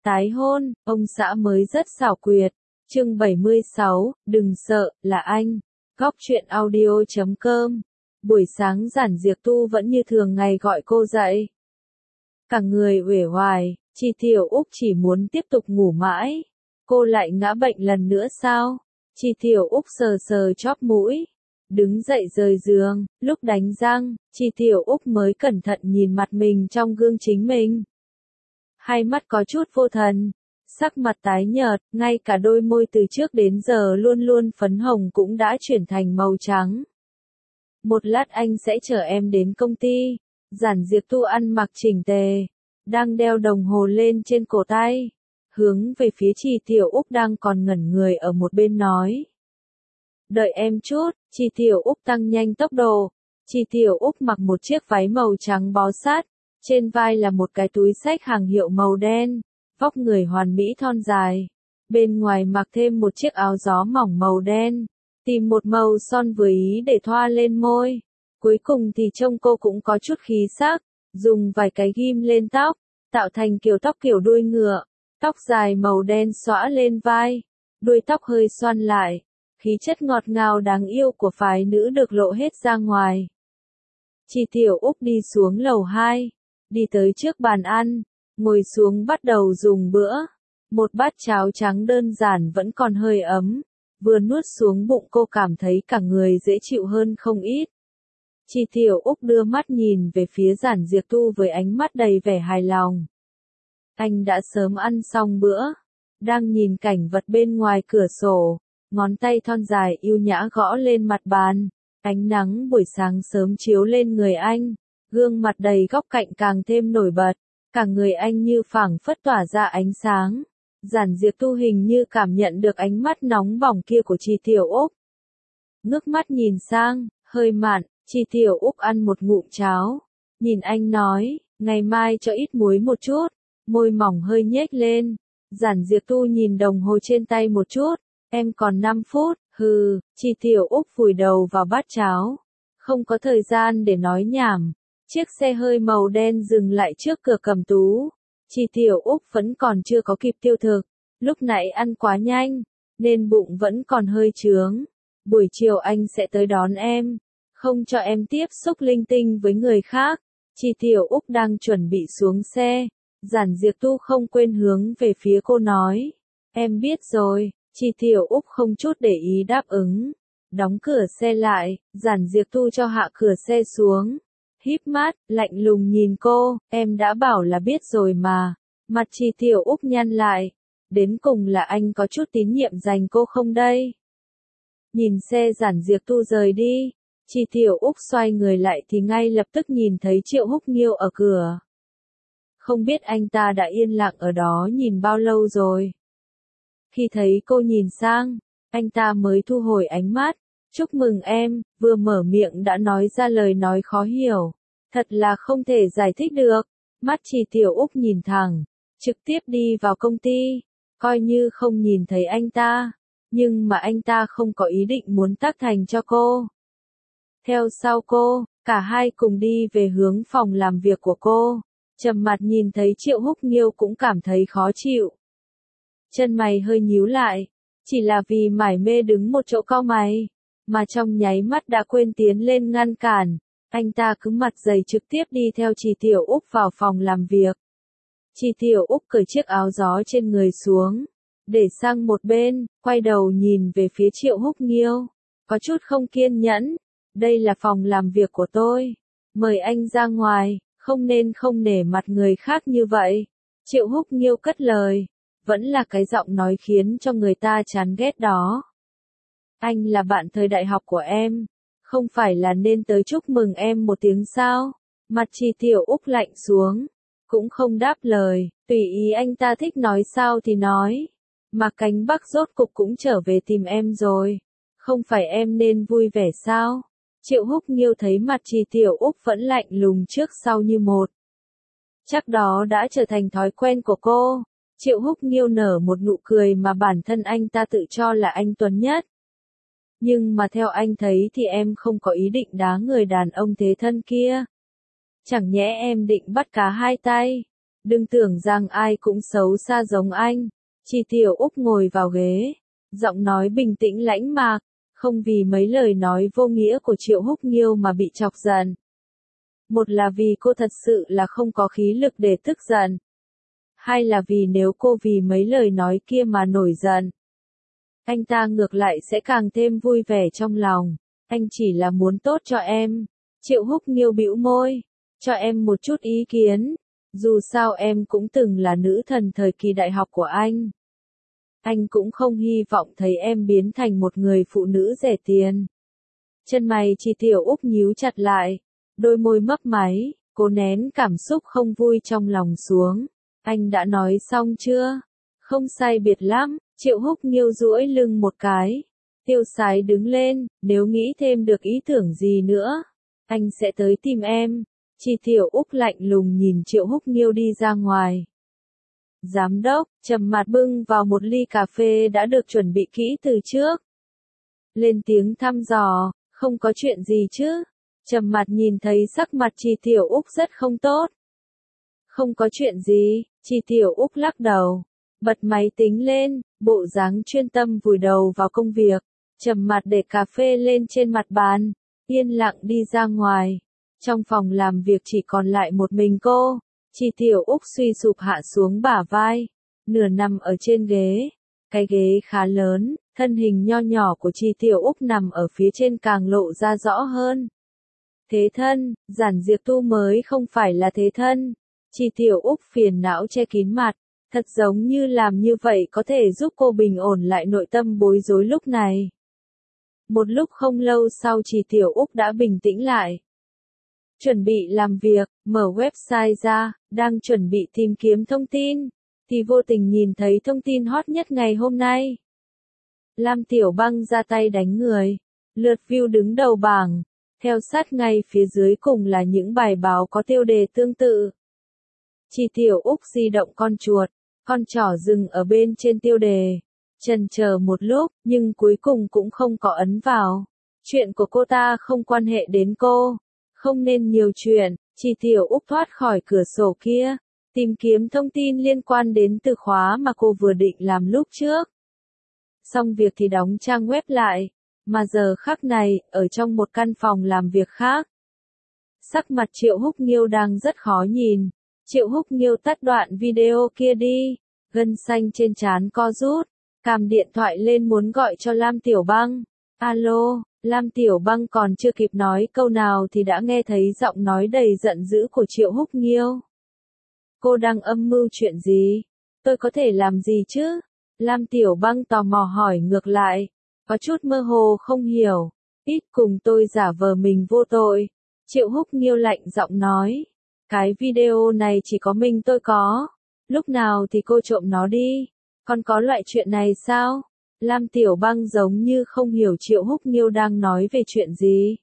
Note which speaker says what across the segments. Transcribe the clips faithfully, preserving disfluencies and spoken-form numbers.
Speaker 1: Tái hôn, ông xã mới rất xảo quyệt. Chương bảy mươi sáu, đừng sợ, là anh. Góc truyện audio chấm com. Buổi sáng Giản Diệp Tu vẫn như thường ngày gọi cô dậy. Cả người uể oải, Chi Tiểu Úc chỉ muốn tiếp tục ngủ mãi. Cô lại ngã bệnh lần nữa sao? Chi Tiểu Úc sờ sờ chóp mũi. Đứng dậy rời giường, lúc đánh răng, Chi Tiểu Úc mới cẩn thận nhìn mặt mình trong gương chính mình. Hai mắt có chút vô thần, sắc mặt tái nhợt, ngay cả đôi môi từ trước đến giờ luôn luôn phấn hồng cũng đã chuyển thành màu trắng. Một lát anh sẽ chở em đến công ty. Giản Diệp Tu ăn mặc chỉnh tề, đang đeo đồng hồ lên trên cổ tay, hướng về phía Chi Tiểu Úc đang còn ngẩn người ở một bên nói. Đợi em chút. Chi Tiểu Úc tăng nhanh tốc độ. Chi Tiểu Úc mặc một chiếc váy màu trắng bó sát, trên vai là một cái túi xách hàng hiệu màu đen, vóc người hoàn mỹ thon dài. Bên ngoài mặc thêm một chiếc áo gió mỏng màu đen, tìm một màu son vừa ý để thoa lên môi. Cuối cùng thì trông cô cũng có chút khí sắc, dùng vài cái ghim lên tóc, tạo thành kiểu tóc kiểu đuôi ngựa, tóc dài màu đen xõa lên vai, đuôi tóc hơi xoăn lại, khí chất ngọt ngào đáng yêu của phái nữ được lộ hết ra ngoài. Chi Tiểu Úc đi xuống lầu hai, đi tới trước bàn ăn, ngồi xuống bắt đầu dùng bữa. Một bát cháo trắng đơn giản vẫn còn hơi ấm, vừa nuốt xuống bụng cô cảm thấy cả người dễ chịu hơn không ít. Chi Tiểu Úc đưa mắt nhìn về phía Giản Diệp Tu với ánh mắt đầy vẻ hài lòng. Anh đã sớm ăn xong bữa, đang nhìn cảnh vật bên ngoài cửa sổ, ngón tay thon dài yêu nhã gõ lên mặt bàn. Ánh nắng buổi sáng sớm chiếu lên người anh, gương mặt đầy góc cạnh càng thêm nổi bật, cả người anh như phảng phất tỏa ra ánh sáng. Giản Diệp Tu hình như cảm nhận được ánh mắt nóng bỏng kia của Chi Tiểu Úc. Ngước mắt nhìn sang, hơi mặn, Chi Tiểu Úc ăn một ngụm cháo, nhìn anh nói, ngày mai cho ít muối một chút, môi mỏng hơi nhếch lên. Giản Diệp Tu nhìn đồng hồ trên tay một chút, em còn năm phút. Hừ. Chi Tiểu Úc vùi đầu vào bát cháo, không có thời gian để nói nhảm. Chiếc xe hơi màu đen dừng lại trước cửa cầm tú. Chi Tiểu Úc vẫn còn chưa có kịp tiêu thực, lúc nãy ăn quá nhanh, nên bụng vẫn còn hơi chướng. Buổi chiều anh sẽ tới đón em, không cho em tiếp xúc linh tinh với người khác. Chi Tiểu Úc đang chuẩn bị xuống xe, Giản Diệp Tu không quên hướng về phía cô nói, em biết rồi. Chi Tiểu Úc không chút để ý đáp ứng. Đóng cửa xe lại, Giản Diệp Tu cho hạ cửa xe xuống. Híp mắt, lạnh lùng nhìn cô, em đã bảo là biết rồi mà. Mặt Chi Tiểu Úc nhăn lại. Đến cùng là anh có chút tín nhiệm dành cô không đây? Nhìn xe Giản Diệp Tu rời đi, Chi Tiểu Úc xoay người lại thì ngay lập tức nhìn thấy Triệu Húc Nghiêu ở cửa. Không biết anh ta đã yên lặng ở đó nhìn bao lâu rồi. Khi thấy cô nhìn sang, anh ta mới thu hồi ánh mắt. Chúc mừng em, vừa mở miệng đã nói ra lời nói khó hiểu. Thật là không thể giải thích được. Mắt Chi Tiểu Úc nhìn thẳng, trực tiếp đi vào công ty, coi như không nhìn thấy anh ta. Nhưng mà anh ta không có ý định muốn tác thành cho cô. Theo sau cô, cả hai cùng đi về hướng phòng làm việc của cô. Trầm mặt nhìn thấy Triệu Húc Nghiêu cũng cảm thấy khó chịu. Chân mày hơi nhíu lại, chỉ là vì mải mê đứng một chỗ cau mày, mà trong nháy mắt đã quên tiến lên ngăn cản. Anh ta cứ mặt dày trực tiếp đi theo Chi Tiểu Úc vào phòng làm việc. Chi Tiểu Úc cởi chiếc áo gió trên người xuống, để sang một bên, quay đầu nhìn về phía Triệu Húc Nghiêu, có chút không kiên nhẫn. Đây là phòng làm việc của tôi, mời anh ra ngoài, không nên không nể mặt người khác như vậy. Triệu Húc Nghiêu cất lời. Vẫn là cái giọng nói khiến cho người ta chán ghét đó. Anh là bạn thời đại học của em, không phải là nên tới chúc mừng em một tiếng sao? Mặt Chi Tiểu Úc lạnh xuống, cũng không đáp lời, tùy ý anh ta thích nói sao thì nói. Mà Cánh Bắc rốt cục cũng trở về tìm em rồi, không phải em nên vui vẻ sao? Triệu Húc Nghiêu thấy mặt Chi Tiểu Úc vẫn lạnh lùng trước sau như một. Chắc đó đã trở thành thói quen của cô. Triệu Húc Nghiêu nở một nụ cười mà bản thân anh ta tự cho là anh tuấn nhất. Nhưng mà theo anh thấy thì em không có ý định đá người đàn ông thế thân kia. Chẳng nhẽ em định bắt cá hai tay. Đừng tưởng rằng ai cũng xấu xa giống anh. Chi Tiểu Úc ngồi vào ghế, giọng nói bình tĩnh lãnh mạc, không vì mấy lời nói vô nghĩa của Triệu Húc Nghiêu mà bị chọc giận. Một là vì cô thật sự là không có khí lực để tức giận. Hai là vì nếu cô vì mấy lời nói kia mà nổi giận, anh ta ngược lại sẽ càng thêm vui vẻ trong lòng. Anh chỉ là muốn tốt cho em. Triệu Húc Nghiêu bĩu môi, cho em một chút ý kiến. Dù sao em cũng từng là nữ thần thời kỳ đại học của anh. Anh cũng không hy vọng thấy em biến thành một người phụ nữ rẻ tiền. Chân mày Chi Tiểu Úc nhíu chặt lại, đôi môi mấp máy, cố nén cảm xúc không vui trong lòng xuống. Anh đã nói xong chưa? Không sai biệt lắm. Triệu Húc Nghiêu duỗi lưng một cái. Tiêu Sái đứng lên, nếu nghĩ thêm được ý tưởng gì nữa, anh sẽ tới tìm em. Chi Tiểu Úc lạnh lùng nhìn Triệu Húc Nghiêu đi ra ngoài. Giám đốc, Trầm Mạt bưng vào một ly cà phê đã được chuẩn bị kỹ từ trước. Lên tiếng thăm dò, không có chuyện gì chứ? Trầm Mạt nhìn thấy sắc mặt Chi Tiểu Úc rất không tốt. Không có chuyện gì, Chi Tiểu Úc lắc đầu, bật máy tính lên, bộ dáng chuyên tâm vùi đầu vào công việc. Trầm Mạt để cà phê lên trên mặt bàn, yên lặng đi ra ngoài. Trong phòng làm việc chỉ còn lại một mình cô. Chi Tiểu Úc suy sụp hạ xuống bả vai, nửa nằm ở trên ghế. Cái ghế khá lớn, thân hình nho nhỏ của Chi Tiểu Úc nằm ở phía trên càng lộ ra rõ hơn. Thế thân, Giản Diệp Tu mới không phải là thế thân. Chi Tiểu Úc phiền não che kín mặt, thật giống như làm như vậy có thể giúp cô bình ổn lại nội tâm bối rối lúc này. Một lúc không lâu sau Chi Tiểu Úc đã bình tĩnh lại. Chuẩn bị làm việc, mở website ra, đang chuẩn bị tìm kiếm thông tin, thì vô tình nhìn thấy thông tin hot nhất ngày hôm nay. Lam Tiểu Băng ra tay đánh người, lượt view đứng đầu bảng, theo sát ngay phía dưới cùng là những bài báo có tiêu đề tương tự. Chi Tiểu Úc di động con chuột, con trỏ dừng ở bên trên tiêu đề, chần chờ một lúc, nhưng cuối cùng cũng không có ấn vào. Chuyện của cô ta không quan hệ đến cô. Không nên nhiều chuyện. Chi Tiểu Úc thoát khỏi cửa sổ kia, tìm kiếm thông tin liên quan đến từ khóa mà cô vừa định làm lúc trước. Xong việc thì đóng trang web lại, mà giờ khắc này, ở trong một căn phòng làm việc khác. Sắc mặt Triệu Húc Nghiêu đang rất khó nhìn. Triệu Húc Nghiêu tắt đoạn video kia đi, gân xanh trên trán co rút, cầm điện thoại lên muốn gọi cho Lam Tiểu Băng. Alo. Lam Tiểu Băng còn chưa kịp nói câu nào thì đã nghe thấy giọng nói đầy giận dữ của Triệu Húc Nghiêu. Cô đang âm mưu chuyện gì? Tôi có thể làm gì chứ? Lam Tiểu Băng tò mò hỏi ngược lại, có chút mơ hồ không hiểu. Ít cùng tôi giả vờ mình vô tội. Triệu Húc Nghiêu lạnh giọng nói, cái video này chỉ có mình tôi có. Lúc nào thì cô trộm nó đi. Còn có loại chuyện này sao? Lam Tiểu Băng giống như không hiểu Triệu Húc Nghiêu đang nói về chuyện gì.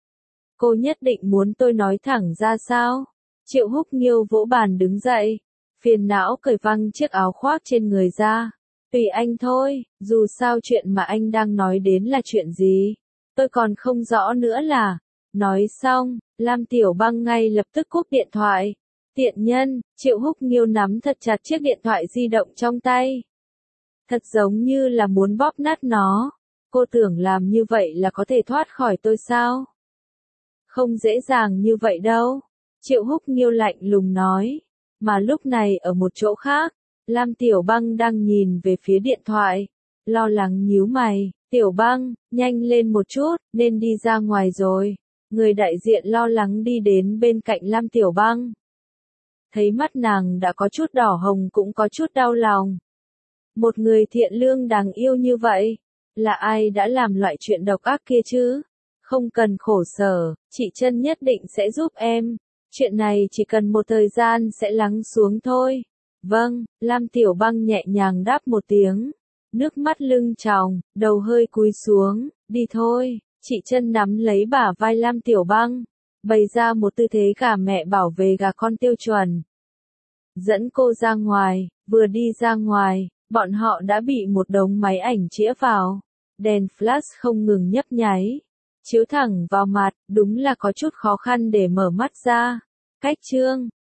Speaker 1: Cô nhất định muốn tôi nói thẳng ra sao? Triệu Húc Nghiêu vỗ bàn đứng dậy, phiền não cởi văng chiếc áo khoác trên người ra. Tùy anh thôi, dù sao chuyện mà anh đang nói đến là chuyện gì, tôi còn không rõ nữa là. Nói xong, Lam Tiểu Băng ngay lập tức cúp điện thoại. Tiện nhân, Triệu Húc Nghiêu nắm thật chặt chiếc điện thoại di động trong tay. Thật giống như là muốn bóp nát nó. Cô tưởng làm như vậy là có thể thoát khỏi tôi sao? Không dễ dàng như vậy đâu. Triệu Húc Nghiêu lạnh lùng nói. Mà lúc này ở một chỗ khác, Lam Tiểu Băng đang nhìn về phía điện thoại, lo lắng nhíu mày. Tiểu Băng, nhanh lên một chút, nên đi ra ngoài rồi. Người đại diện lo lắng đi đến bên cạnh Lam Tiểu Băng. Thấy mắt nàng đã có chút đỏ hồng cũng có chút đau lòng. Một người thiện lương đáng yêu như vậy, là ai đã làm loại chuyện độc ác kia chứ? Không cần khổ sở, chị Trân nhất định sẽ giúp em. Chuyện này chỉ cần một thời gian sẽ lắng xuống thôi. Vâng, Lam Tiểu Băng nhẹ nhàng đáp một tiếng. Nước mắt lưng tròng, đầu hơi cúi xuống, đi thôi. Chị Trân nắm lấy bả vai Lam Tiểu Băng, bày ra một tư thế gà mẹ bảo vệ gà con tiêu chuẩn. Dẫn cô ra ngoài, vừa đi ra ngoài, bọn họ đã bị một đống máy ảnh chĩa vào. Đèn flash không ngừng nhấp nháy, chiếu thẳng vào mặt, đúng là có chút khó khăn để mở mắt ra. Cách chương